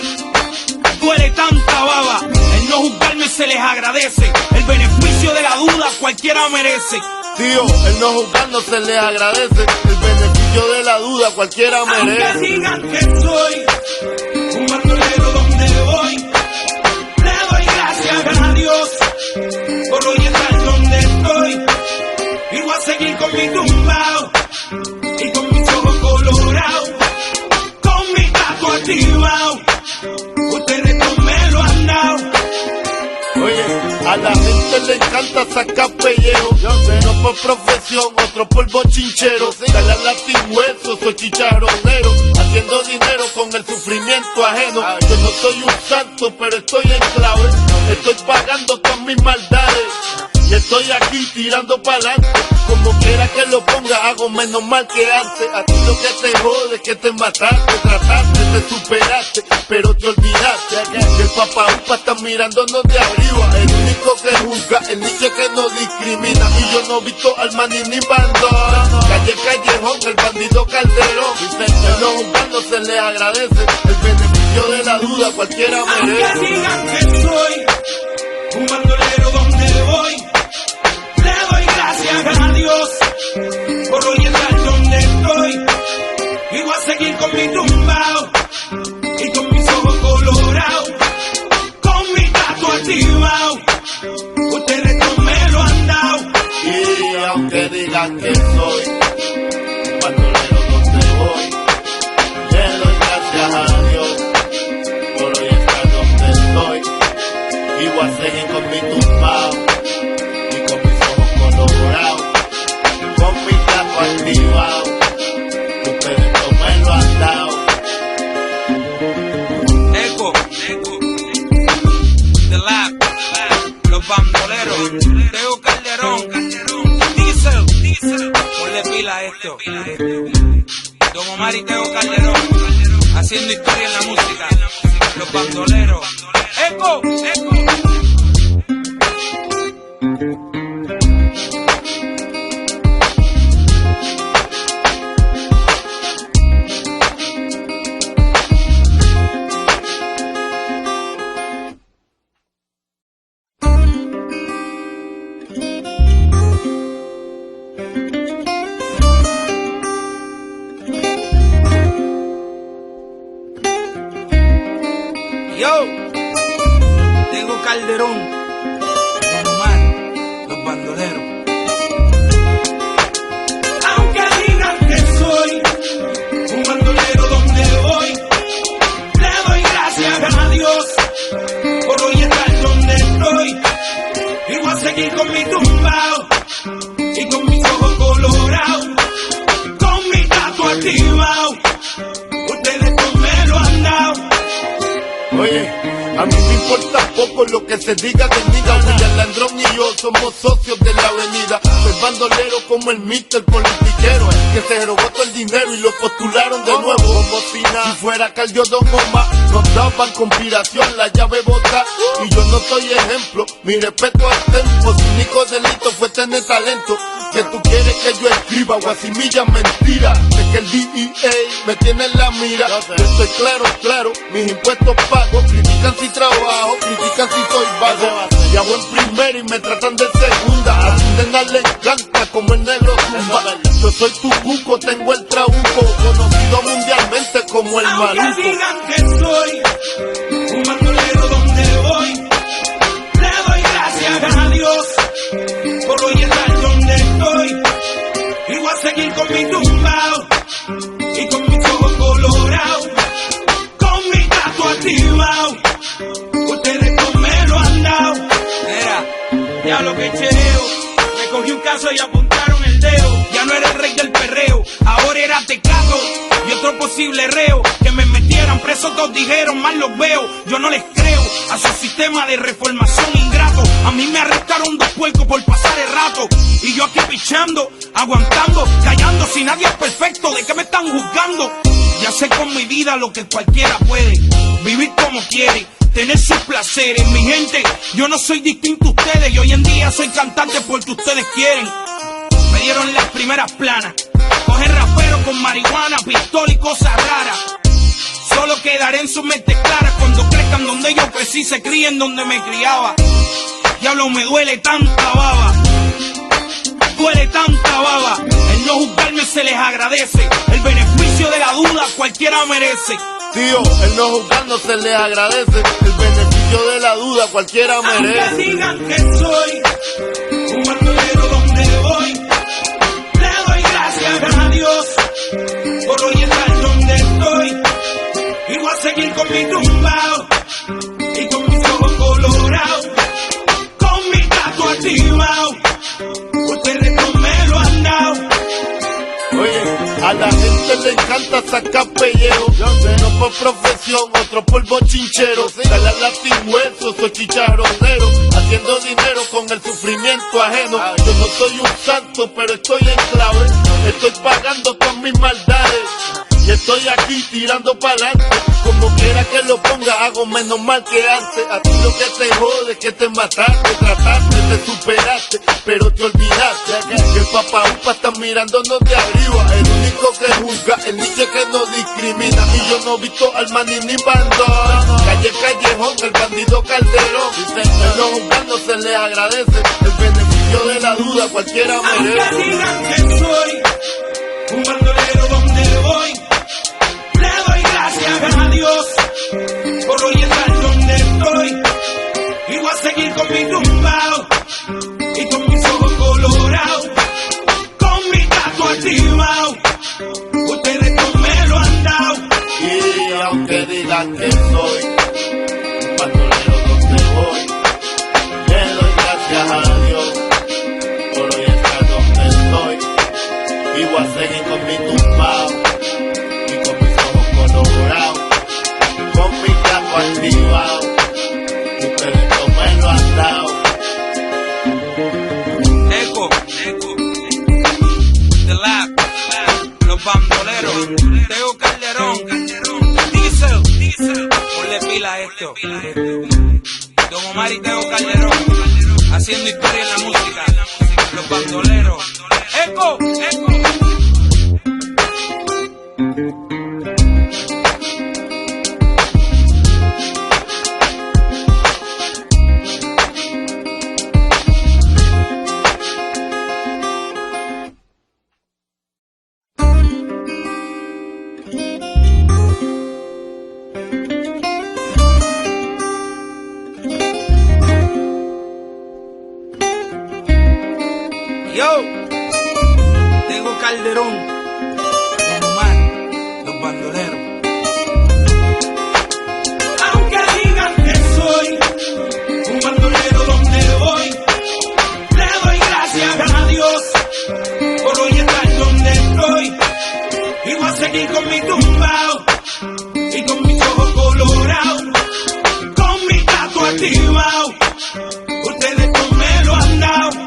duele tanta baba. El no juzgarme se les agradece, el beneficio de la duda cualquiera merece. Tío, el no juzgarnos se les agradece, el beneficio de la duda cualquiera merece. Aunque digan que soy un bandolero donde voy, le doy gracias a Dios por hoy estar donde estoy. Y voy a seguir con mi tumbao y con mis ojos colorados, con mi gato activado. Ustedes no me lo han dado. Oye, a la gente le encanta sacar pellejo. Uno por profesión, otro por bochinchero. Dale al latigüeso, soy chicharronero, haciendo dinero con el sufrimiento ajeno. Yo no soy un santo, pero estoy en clave. Estoy pagando todas mis maldades y estoy aquí tirando pa'lante. Como quiera que lo ponga, hago menos mal que antes. A ti lo que te jode es que te mataste, trataste, te superaste, pero te olvidaste que el papá upa está mirándonos de arriba. El único que juzga, el nicho que no discrimina. Y yo no he visto al maní ni bandón. Calle Callejón, el bandido Calderón. El no juzgando se le agradece, el beneficio de la duda cualquiera merece. Aunque digan que soy un bandolero donde voy, le doy gracias a Dios por hoy estar donde estoy. Y voy a seguir con mi tumbao y con mis ojos colorados, con mi gato activado. Ustedes no me lo han dado. Y aunque digan que soy un bandolero donde voy, le doy gracias a Dios por hoy estar donde estoy. Y voy a seguir con mi tumbao y con mis ojos colorados, con mi gato activado. Ustedes no me lo han dado. Eco, The Lab, los bandoleros, Teo Calderón, Diesel, ponle pila a esto. Don Omar y Teo Calderón, haciendo historia en la música, los bandoleros. Eco. Calderón, Don Omar, los bandoleros. Aunque digan que soy un bandolero donde voy, le doy gracias a Dios por hoy estar donde estoy. Y voy a seguir con mi tumbao y con mis ojos colorados, con mi gato activado. Ustedes no me lo han dado. Oye, a mí me importa poco lo que se diga de mí. William Landrón y yo somos socios de la avenida. Soy bandolero como el Mr. Politiquero, que se robó todo el dinero y lo postularon de nuevo. Como si fuera Cardio Don Omar, nos daban conspiración, la llave bota. Y yo no soy ejemplo, mi respeto al tempo. Su único delito fue tener talento. Que tú quieres que yo escriba guasimilla mentira. De que el DEA me tiene en la mira. Yo estoy claro, mis impuestos pago. Critican si trabajo, critican si soy vago. Y hago en primera y me tratan de segunda. A su nena le encanta como el negro zumba. Yo soy tu buco, tengo el trabuco, conocido mundialmente como el maluco. Aunque digan que soy un bandolero donde voy, le doy gracias a Dios por hoy estar donde estoy. Y voy a seguir con mi tumbao y con mis ojos colorados, con mi gato activado. Ustedes no me lo han dado. Mira, ya lo que chereo, me cogí un caso y apuntaron el dedo. Ya no era el rey del perreo, ahora era Tecato y otro posible reo. Que me metieran preso, todos dijeron, mal los veo. Yo no les creo a su sistema de reformación ingrato. A mí me arrestaron 2 puercos por pasar el rato. Y yo aquí pichando, aguantando, callando. Si nadie es perfecto, ¿de qué me están juzgando? Ya sé con mi vida lo que cualquiera puede. Vivir como quiere, tener sus placeres. Mi gente, yo no soy distinto a ustedes. Y hoy en día soy cantante porque ustedes quieren. Me dieron las primeras planas. Coger rapero con marihuana, pistola y cosas raras. Solo quedaré en sus mentes claras cuando crezcan donde yo crecí, se críen donde me criaba. Diablo, me duele tanta baba. Duele tanta baba. El no juzgarme se les agradece. El beneficio de la duda cualquiera merece. Tío, el no juzgarnos se les agradece. El beneficio de la duda cualquiera merece. Aunque digan que soy un bandolero donde voy, le doy gracias a Dios por hoy estar donde estoy. Y voy a seguir con mi tumbao y con mis ojos colorados, con mi gato activado. Ustedes no me lo han dado. Oye, a la gente le encanta sacar pellejo. No por profesión, otro por bochinchero. Dale al latigüeso, soy chicharronero. Haciendo dinero con el sufrimiento ajeno. Yo no soy un santo, pero estoy en clave. Estoy pagando con mis maldades. Y estoy aquí tirando pa'lante. Como quiera que lo ponga, hago menos mal que antes. A ti lo que te jode es que te mataste, trataste, te superaste, pero te olvidaste que el papá upa está mirándonos de arriba. El único que juzga, el niño que no discrimina. Y yo no he visto al maní ni bandón. Calle Callejón, el bandido Calderón. El no juzgando se les agradece. El beneficio de la duda cualquiera merece. Aunque digan que soy un bandolero donde voy, le doy gracias a Dios por hoy estar donde estoy. Y voy a seguir con mi tumbao y con mis ojos colorados, con mi gato activado. Ustedes no me lo han dado. Y aunque digan que soy un bandolero donde voy, le doy gracias a Dios por hoy estar donde estoy. Y voy a seguir con mi tumbao y con mis ojos colorados, con mi gato activado. Ustedes no me lo han dado. Eco, The Lab, los bandoleros, Teo Calderón, Diesel, ponle pila a esto. Don Omar y Teo Calderón, haciendo historia en la música, los bandoleros. Eco. Yo, Tego Calderón, Don Omar, los bandoleros. Aunque digan que soy un bandolero donde voy, le doy gracias a Dios por hoy estar donde estoy. Y voy a seguir con mi tumbao y con mis ojos colorados, con mi gato activado. Ustedes no me lo han dado.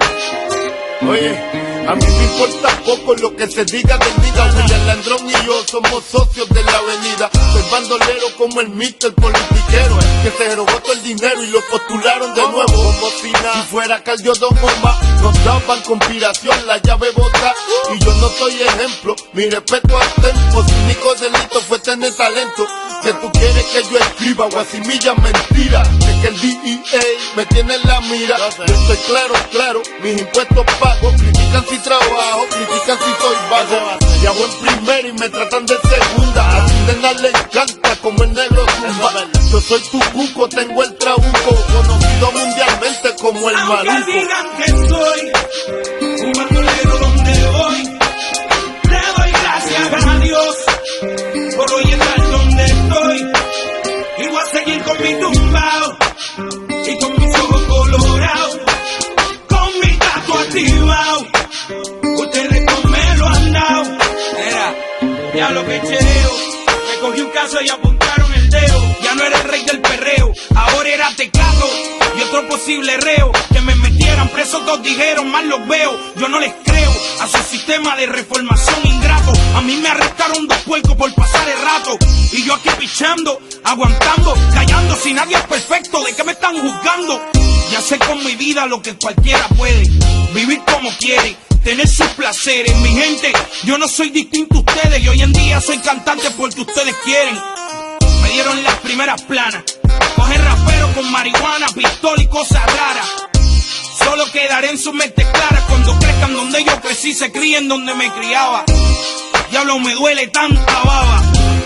Oye, a mí me importa poco lo que se diga del nigga. William Landrón y yo somos socios de la avenida. Soy bandolero como el Mr. Politiquero, que se robó todo el dinero y lo postularon de nuevo. Como si fuera Caldio Don Omar, nos daban conspiración, la llave bota. Y yo no soy ejemplo, mi respeto al tempo. Su único delito fue tener talento. Que tú quieres que yo escriba guasimilla mentira. Es que el DEA me tiene en la mira. Yo estoy claro, mis impuestos pago. Critican si trabajo, critican si soy vago. Y hago en primera y me tratan de segunda. A tu nena le encanta como el negro zumba. Yo soy tu cuco, tengo el trabuco, conocido mundialmente como el maluco. Aunque digan que soy un bandolero donde voy, le doy gracias a Dios por hoy estar donde estoy. Y voy a seguir con mi tumbao y con mis ojos colorados, con mi gato activado. Ustedes no me lo han dado. Mira, Ya lo que chereo, me cogí un caso y apuntaron el dedo. ya no era el rey del perreo, ahora era Tecato y otro posible reo. Que me metieran preso, todos dijeron, mal los veo. Yo no les creo a su sistema de reformación ingrato. A mí me arrestaron 2 puercos por pasar el rato. Y yo aquí pichando, aguantando, callando. Si nadie es perfecto, ¿de qué me están juzgando? Ya sé con mi vida lo que cualquiera puede, vivir como quiere, tener sus placeres. Mi gente, yo no soy distinto a ustedes. Y hoy en día soy cantante porque ustedes quieren. Me dieron las primeras planas, coger rapero con marihuana, pistola y cosas raras. Solo quedaré en sus mentes claras cuando crezcan donde yo crecí, se críen donde me criaba. Diablo, me duele tanta baba,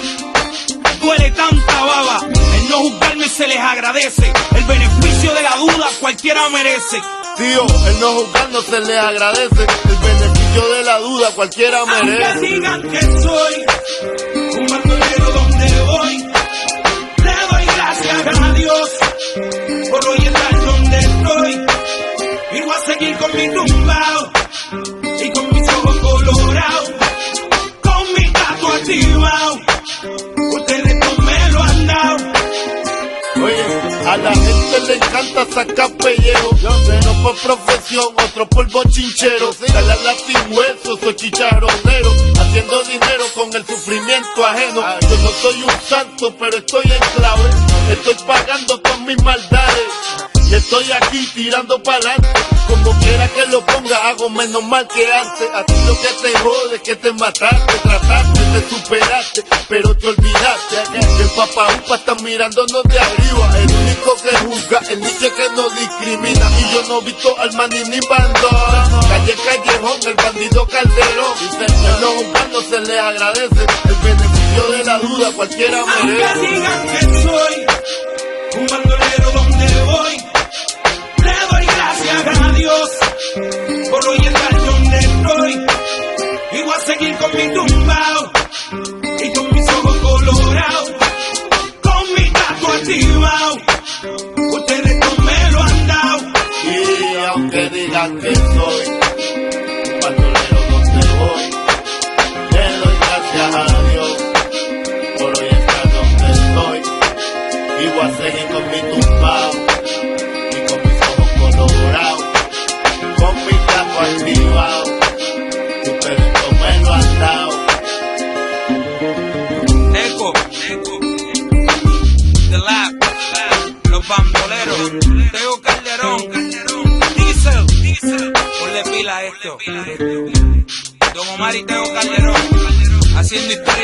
duele tanta baba. El no juzgarme se les agradece, el beneficio de la duda cualquiera merece. Tío, el no juzgando se le agradece. El beneficio de la duda cualquiera merece. Aunque digan que soy un bandolero donde voy, le doy gracias a Dios por hoy estar donde estoy. Y voy a seguir con mi tumbao y con mis ojos colorados, con mi gato activado. Ustedes no me lo han dado. Oye, a la gente le encanta sacar pellejo. Uno por profesión, otro por bochinchero. Dale al latihueso, soy chicharronero, haciendo dinero con el sufrimiento ajeno. Yo no soy un santo, pero estoy en clave. Estoy pagando con mis maldades y estoy aquí tirando pa'lante. Como quiera que lo ponga, hago menos mal que antes. A ti lo que te jode es que te mataste, trataste, te superaste, pero te olvidaste que el papá upa está mirándonos de arriba. El único que juzga, el niche que no discrimina. Y yo no he visto al maní ni bandón. Calle Callejón, el bandido Calderón. El no juzgando se le agradece. El beneficio de la duda cualquiera merece. Aunque digan que soy un bandolero donde voy, le doy gracias a Dios por hoy estar donde estoy. Y voy a seguir con mi tumbao y con mis ojos colorados, con mi gato activado. Ustedes no me lo han dado. Y aunque digan que soy un bandolero donde voy, le doy gracias a Dios por hoy estar donde estoy. Y voy a seguir con mi tumbao y con mis ojos colorados, con mi gato activado. Ustedes no me lo han dado. Eco, The Lab, los bandoleros, Tego Calderón, Diesel, ponle pila a esto. Don Omar y Tego Calderón, haciendo historia.